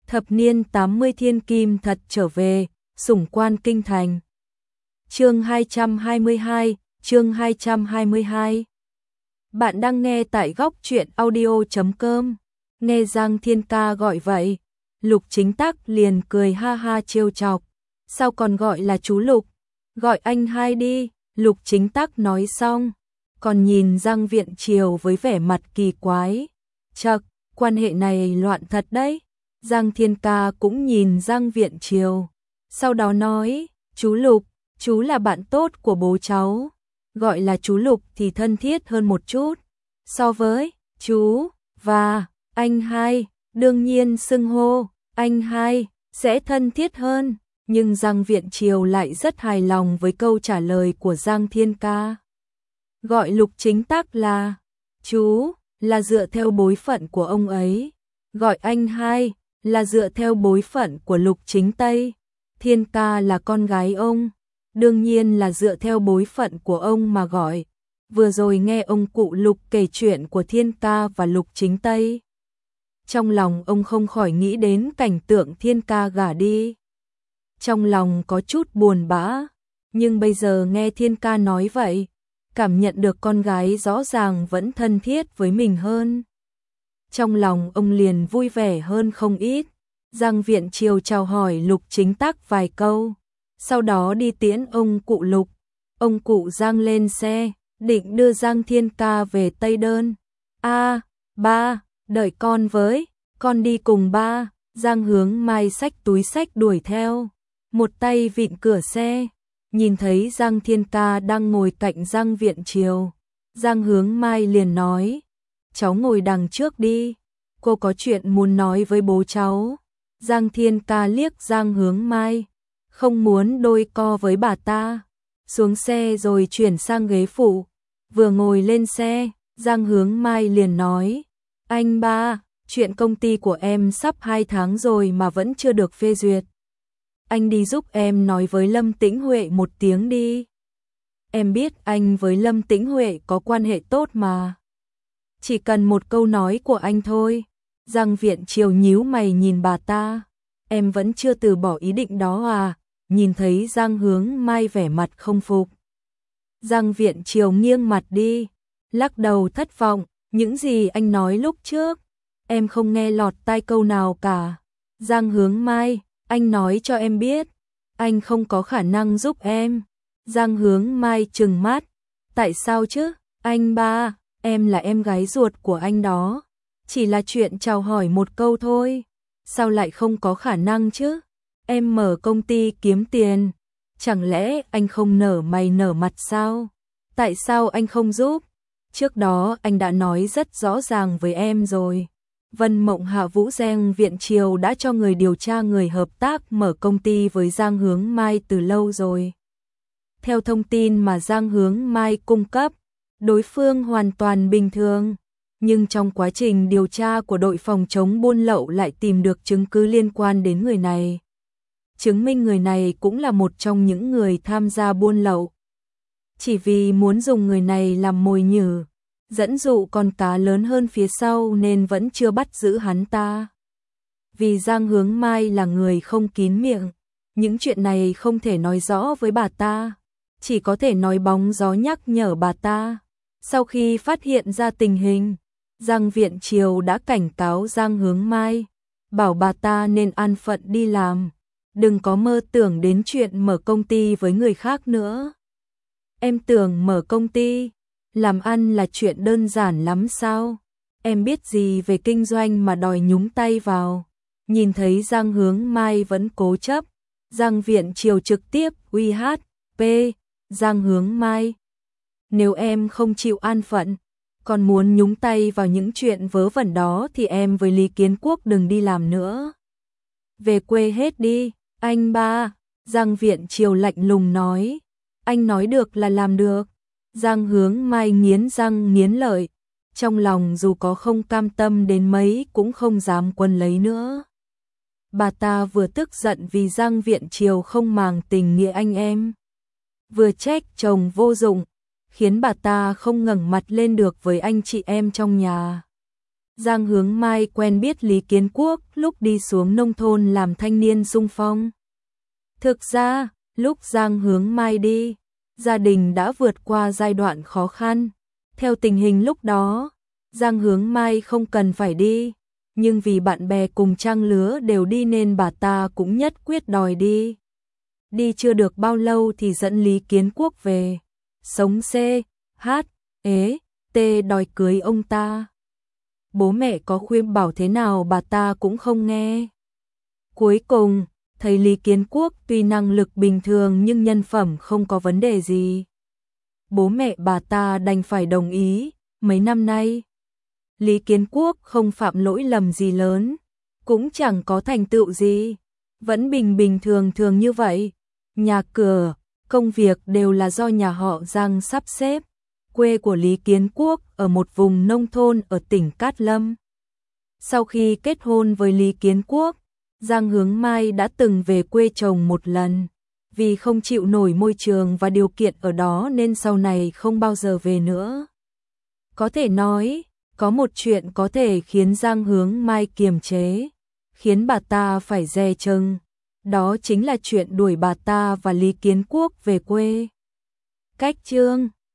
Thập niên 80 thiên kim thật trở về, sủng quan kinh thành. Chương 222, chương 222. Bạn đang nghe tại góc truyện audio.com. Nghe Giang Thiên Ca gọi vậy, Lục Chính Tắc liền cười ha ha trêu chọc. Sao còn gọi là chú Lục? Gọi anh hai đi, Lục Chính Tắc nói xong, còn nhìn Giang Viện Triều với vẻ mặt kỳ quái. Chậc, quan hệ này loạn thật đấy. Giang Thiên Ca cũng nhìn Giang Viện Triều, sau đó nói, chú Lục, chú là bạn tốt của bố cháu, gọi là chú Lục thì thân thiết hơn một chút, so với chú và anh hai, đương nhiên xưng hô anh hai sẽ thân thiết hơn, nhưng Giang Viện Triều lại rất hài lòng với câu trả lời của Giang Thiên Ca. Gọi Lục Chính Tắc là chú là dựa theo bối phận của ông ấy, gọi anh hai là dựa theo bối phận của Lục Chính Tây. Thiên Ca là con gái ông, đương nhiên là dựa theo bối phận của ông mà gọi. Vừa rồi nghe ông cụ Lục kể chuyện của Thiên Ca và Lục Chính Tây, trong lòng ông không khỏi nghĩ đến cảnh tượng Thiên Ca gả đi. Trong lòng có chút buồn bã, nhưng bây giờ nghe Thiên Ca nói vậy, cảm nhận được con gái rõ ràng vẫn thân thiết với mình hơn. Trong lòng ông liền vui vẻ hơn không ít. Giang Viện Triều chào hỏi Lục Chính Tắc vài câu, sau đó đi tiễn ông cụ Lục. Ông cụ Giang lên xe, định đưa Giang Thiên Ca về Tây Đơn. Ba, đợi con với, con đi cùng ba. Giang Hướng Mai xách túi xách đuổi theo, một tay vịn cửa xe, nhìn thấy Giang Thiên Ca đang ngồi cạnh Giang Viện Triều. Giang Hướng Mai liền nói, cháu ngồi đằng trước đi, cô có chuyện muốn nói với bố cháu. Giang Thiên Ca liếc Giang Hướng Mai, không muốn đôi co với bà ta, xuống xe rồi chuyển sang ghế phụ. Vừa ngồi lên xe, Giang Hướng Mai liền nói, anh ba, chuyện công ty của em sắp 2 tháng rồi mà vẫn chưa được phê duyệt. Anh đi giúp em nói với Lâm Tĩnh Huệ một tiếng đi. Em biết anh với Lâm Tĩnh Huệ có quan hệ tốt mà. Chỉ cần một câu nói của anh thôi. Giang Viện Triều nhíu mày nhìn bà ta. Em vẫn chưa từ bỏ ý định đó à? Nhìn thấy Giang Hướng Mai vẻ mặt không phục, Giang Viện Triều nghiêng mặt đi, lắc đầu thất vọng. Những gì anh nói lúc trước, em không nghe lọt tai câu nào cả. Giang Hướng Mai, anh nói cho em biết, anh không có khả năng giúp em. Giang Hướng Mai trừng mắt, tại sao chứ? Anh ba, em là em gái ruột của anh đó. Chỉ là chuyện chào hỏi một câu thôi, sao lại không có khả năng chứ? Em mở công ty kiếm tiền, chẳng lẽ anh không nở mày nở mặt sao? Tại sao anh không giúp? Trước đó anh đã nói rất rõ ràng với em rồi. Vân Mộng Hạ Vũ Giang Viện Triều đã cho người điều tra người hợp tác mở công ty với Giang Hướng Mai từ lâu rồi. Theo thông tin mà Giang Hướng Mai cung cấp, đối phương hoàn toàn bình thường. Nhưng trong quá trình điều tra của đội phòng chống buôn lậu lại tìm được chứng cứ liên quan đến người này. Chứng minh người này cũng là một trong những người tham gia buôn lậu. Chỉ vì muốn dùng người này làm mồi nhử, dẫn dụ con cá lớn hơn phía sau nên vẫn chưa bắt giữ hắn ta. Vì Giang Hướng Mai là người không kín miệng, những chuyện này không thể nói rõ với bà ta, chỉ có thể nói bóng gió nhắc nhở bà ta. Sau khi phát hiện ra tình hình, Giang Viện Triều đã cảnh cáo Giang Hướng Mai, bảo bà ta nên an phận đi làm, đừng có mơ tưởng đến chuyện mở công ty với người khác nữa. Em tưởng mở công ty, làm ăn là chuyện đơn giản lắm sao? Em biết gì về kinh doanh mà đòi nhúng tay vào? Nhìn thấy Giang Hướng Mai vẫn cố chấp, Giang Viện Triều trực tiếp uy hát, Giang Hướng Mai, nếu em không chịu an phận, còn muốn nhúng tay vào những chuyện vớ vẩn đó thì em với Lý Kiến Quốc đừng đi làm nữa. Về quê hết đi, anh ba. Giang Viện Triều lạnh lùng nói, anh nói được là làm được. Giang Hướng Mai nghiến răng nghiến lợi, trong lòng dù có không cam tâm đến mấy cũng không dám quấn lấy nữa. Bà ta vừa tức giận vì Giang Viện Triều không màng tình nghĩa anh em, vừa trách chồng vô dụng, khiến bà ta không ngẩng mặt lên được với anh chị em trong nhà. Giang Hướng Mai quen biết Lý Kiến Quốc lúc đi xuống nông thôn làm thanh niên xung phong. Thực ra, lúc Giang Hướng Mai đi, gia đình đã vượt qua giai đoạn khó khăn. Theo tình hình lúc đó, Giang Hướng Mai không cần phải đi, nhưng vì bạn bè cùng trang lứa đều đi nên bà ta cũng nhất quyết đòi đi. Đi chưa được bao lâu thì dẫn Lý Kiến Quốc về, sống C, H, ế, T đòi cưới ông ta. Bố mẹ có khuyên bảo thế nào bà ta cũng không nghe. Cuối cùng, thấy Lý Kiến Quốc tuy năng lực bình thường nhưng nhân phẩm không có vấn đề gì. Bố mẹ bà ta đành phải đồng ý. Mấy năm nay, Lý Kiến Quốc không phạm lỗi lầm gì lớn, cũng chẳng có thành tựu gì, vẫn bình bình thường thường như vậy. Nhà cửa, công việc đều là do nhà họ Giang sắp xếp. Quê của Lý Kiến Quốc ở một vùng nông thôn ở tỉnh Cát Lâm. Sau khi kết hôn với Lý Kiến Quốc, Giang Hướng Mai đã từng về quê chồng một lần. Vì không chịu nổi môi trường và điều kiện ở đó nên sau này không bao giờ về nữa. Có thể nói, có một chuyện có thể khiến Giang Hướng Mai kiềm chế, khiến bà ta phải dè chừng. Đó chính là chuyện đuổi bà ta và Lý Kiến Quốc về quê. Cách chương